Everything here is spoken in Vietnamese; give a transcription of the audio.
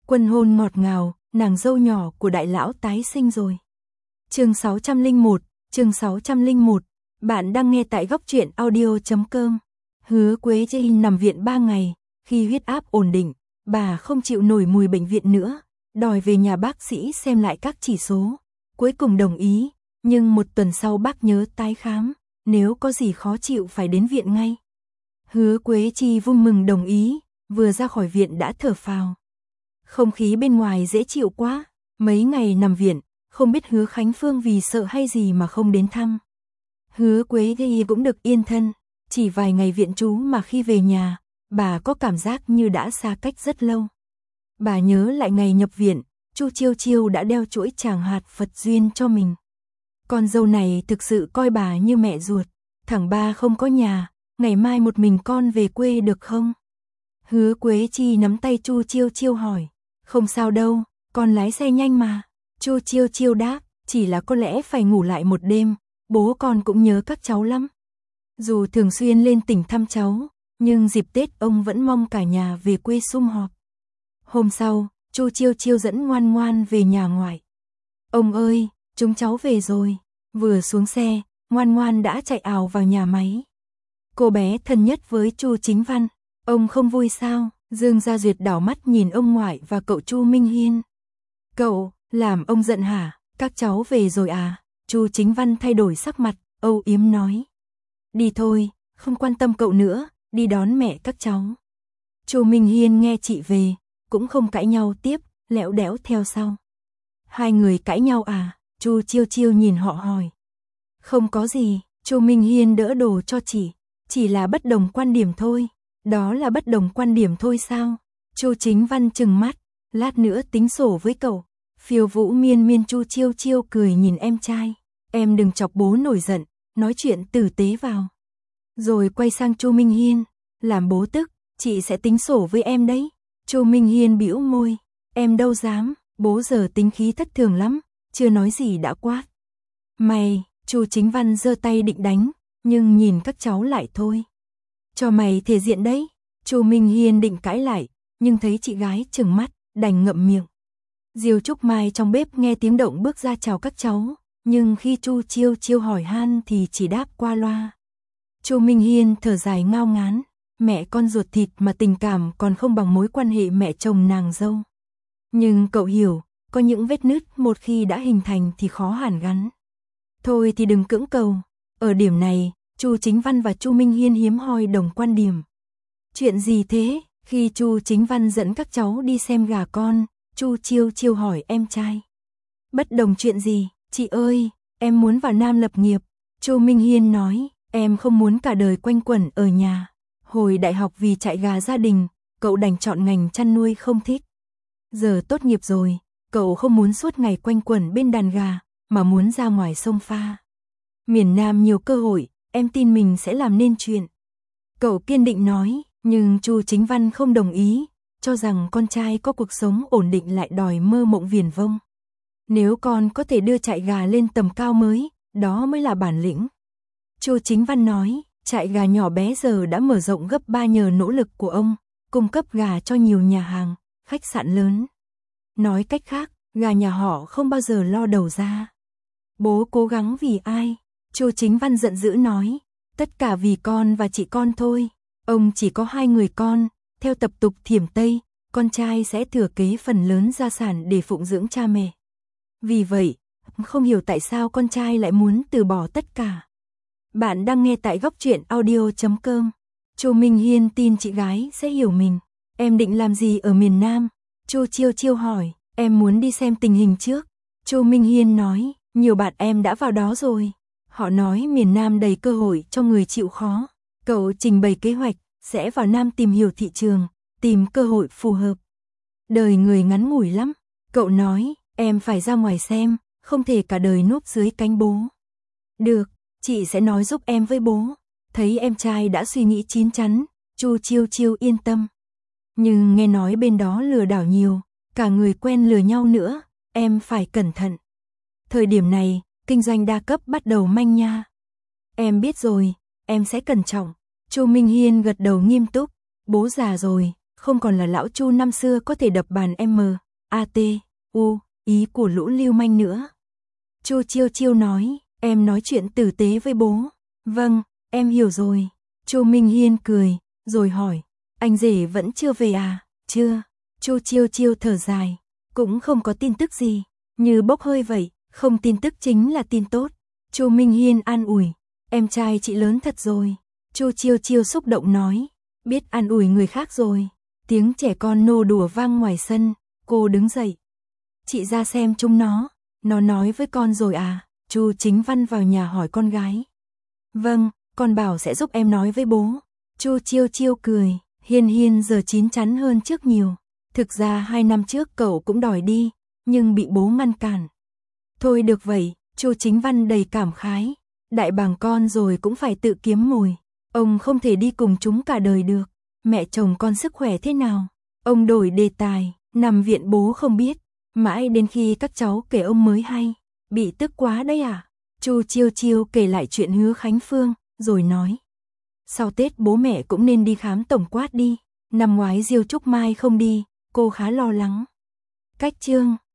Quân hôn ngọt ngào, nàng dâu nhỏ của đại lão tái sinh rồi. Chương 601, bạn đang nghe tại góc truyện audio.com. Hứa Quế Chi nằm viện 3 ngày, khi huyết áp ổn định, bà không chịu nổi mùi bệnh viện nữa, đòi về nhà bác sĩ xem lại các chỉ số. Cuối cùng đồng ý, nhưng một tuần sau bác nhớ tái khám, nếu có gì khó chịu phải đến viện ngay. Hứa Quế Chi vui mừng đồng ý, vừa ra khỏi viện đã thở phào. Không khí bên ngoài dễ chịu quá, mấy ngày nằm viện, không biết Hứa Khánh Phương vì sợ hay gì mà không đến thăm. Hứa Quế Chi cũng được yên thân, chỉ vài ngày viện trú mà khi về nhà, bà có cảm giác như đã xa cách rất lâu. Bà nhớ lại ngày nhập viện, Chu Chiêu Chiêu đã đeo chuỗi tràng hạt Phật duyên cho mình. Con dâu này thực sự coi bà như mẹ ruột, thằng ba không có nhà, ngày mai một mình con về quê được không? Hứa Quế Chi nắm tay Chu Chiêu Chiêu hỏi, không sao đâu, con lái xe nhanh mà. Chu Chiêu Chiêu đáp, chỉ là có lẽ phải ngủ lại một đêm, bố con cũng nhớ các cháu lắm. Dù thường xuyên lên tỉnh thăm cháu, nhưng dịp Tết ông vẫn mong cả nhà về quê sum họp. Hôm sau, Chu Chiêu Chiêu dẫn Ngoan Ngoan về nhà ngoại. Ông ơi, chúng cháu về rồi. Vừa xuống xe, Ngoan Ngoan đã chạy ào vào nhà máy. Cô bé thân nhất với Chu Chính Văn, ông không vui sao? Dương Gia Duyệt đảo mắt nhìn ông ngoại và cậu Chu Minh Hiên. Cậu, làm ông giận hả? Các cháu về rồi à? Chu Chính Văn thay đổi sắc mặt, âu yếm nói. Đi thôi, không quan tâm cậu nữa, đi đón mẹ các cháu. Chu Minh Hiên nghe chị về, cũng không cãi nhau tiếp, lẽo đẽo theo sau. Hai người cãi nhau à? Chu Chiêu Chiêu nhìn họ hỏi. Không có gì, Chu Minh Hiên đỡ đồ cho chị, chỉ là bất đồng quan điểm thôi. Đó là bất đồng quan điểm thôi sao? Chu Chính Văn trừng mắt, lát nữa tính sổ với cậu. Phiêu Vũ Miên Miên. Chu Chiêu Chiêu cười nhìn em trai, em đừng chọc bố nổi giận, nói chuyện tử tế vào. Rồi quay sang Chu Minh Hiên, làm bố tức, chị sẽ tính sổ với em đấy. Chu Minh Hiên bĩu môi, em đâu dám, bố giờ tính khí thất thường lắm, chưa nói gì đã quát. Mày, Chu Chính Văn giơ tay định đánh, nhưng nhìn các cháu lại thôi. Cho mày thể diện đấy. Chu Minh Hiên định cãi lại, nhưng thấy chị gái trừng mắt, đành ngậm miệng. Diêu Trúc Mai trong bếp nghe tiếng động bước ra chào các cháu, nhưng khi Chu Chiêu Chiêu hỏi han thì chỉ đáp qua loa. Chu Minh Hiên thở dài ngao ngán, mẹ con ruột thịt mà tình cảm còn không bằng mối quan hệ mẹ chồng nàng dâu. Nhưng cậu hiểu, có những vết nứt một khi đã hình thành thì khó hàn gắn. Thôi thì đừng cưỡng cầu. Ở điểm này, Chu Chính Văn và Chu Minh Hiên hiếm hoi đồng quan điểm. Chuyện gì thế? Khi Chu Chính Văn dẫn các cháu đi xem gà con, Chu Chiêu Chiêu hỏi em trai. Bất đồng chuyện gì? Chị ơi, em muốn vào Nam lập nghiệp. Chu Minh Hiên nói, em không muốn cả đời quanh quẩn ở nhà. Hồi đại học vì chạy gà gia đình, cậu đành chọn ngành chăn nuôi không thích. Giờ tốt nghiệp rồi, cậu không muốn suốt ngày quanh quẩn bên đàn gà, mà muốn ra ngoài sông pha. Miền Nam nhiều cơ hội, em tin mình sẽ làm nên chuyện. Cậu kiên định nói, nhưng Chu Chính Văn không đồng ý, cho rằng con trai có cuộc sống ổn định lại đòi mơ mộng viển vông. Nếu con có thể đưa trại gà lên tầm cao mới, đó mới là bản lĩnh. Chu Chính Văn nói, trại gà nhỏ bé giờ đã mở rộng gấp 3 nhờ nỗ lực của ông, cung cấp gà cho nhiều nhà hàng, khách sạn lớn. Nói cách khác, gà nhà họ không bao giờ lo đầu ra. Bố cố gắng vì ai? Chu Chính Văn giận dữ nói, tất cả vì con và chị con thôi. Ông chỉ có 2 người con, theo tập tục Thiểm Tây, con trai sẽ thừa kế phần lớn gia sản để phụng dưỡng cha mẹ. Vì vậy, không hiểu tại sao con trai lại muốn từ bỏ tất cả. Bạn đang nghe tại góc truyện audio.com. Chu Minh Hiên tin chị gái sẽ hiểu mình. Em định làm gì ở miền Nam? Chu Chiêu Chiêu hỏi, em muốn đi xem tình hình trước. Chu Minh Hiên nói, nhiều bạn em đã vào đó rồi. Họ nói miền Nam đầy cơ hội cho người chịu khó. Cậu trình bày kế hoạch, sẽ vào Nam tìm hiểu thị trường, tìm cơ hội phù hợp. Đời người ngắn ngủi lắm. Cậu nói, em phải ra ngoài xem, không thể cả đời núp dưới cánh bố. Được, chị sẽ nói giúp em với bố. Thấy em trai đã suy nghĩ chín chắn, Chu Chiêu Chiêu yên tâm. Nhưng nghe nói bên đó lừa đảo nhiều, cả người quen lừa nhau nữa, em phải cẩn thận. Thời điểm này, kinh doanh đa cấp bắt đầu manh nha. Em biết rồi, em sẽ cẩn trọng. Chu Minh Hiên gật đầu nghiêm túc, bố già rồi, không còn là lão Chu năm xưa có thể đập bàn M, A, T, U, ý của lũ lưu manh nữa. Chu Chiêu Chiêu nói, em nói chuyện tử tế với bố. Vâng, em hiểu rồi. Chu Minh Hiên cười, rồi hỏi, anh rể vẫn chưa về à? Chưa. Chu Chiêu Chiêu thở dài, cũng không có tin tức gì, như bốc hơi vậy, không tin tức chính là tin tốt. Chu Minh Hiên an ủi, em trai chị lớn thật rồi. Chu Chiêu Chiêu xúc động nói, biết an ủi người khác rồi. Tiếng trẻ con nô đùa vang ngoài sân, cô đứng dậy. Chị ra xem chúng nó nói với con rồi à? Chu Chính Văn vào nhà hỏi con gái. Vâng, con bảo sẽ giúp em nói với bố. Chu Chiêu Chiêu cười, Hiên Hiên giờ chín chắn hơn trước nhiều. Thực ra 2 năm trước cậu cũng đòi đi, nhưng bị bố ngăn cản. Thôi được vậy, Chu Chính Văn đầy cảm khái. Đại bàng con rồi cũng phải tự kiếm mồi. Ông không thể đi cùng chúng cả đời được. Mẹ chồng con sức khỏe thế nào? Ông đổi đề tài, nằm viện bố không biết. Mãi đến khi các cháu kể ông mới hay. Bị tức quá đấy à? Chu Chiêu Chiêu kể lại chuyện Hứa Khánh Phương, rồi nói. Sau Tết bố mẹ cũng nên đi khám tổng quát đi. Năm ngoái Diêu Trúc Mai không đi, cô khá lo lắng. Cách chương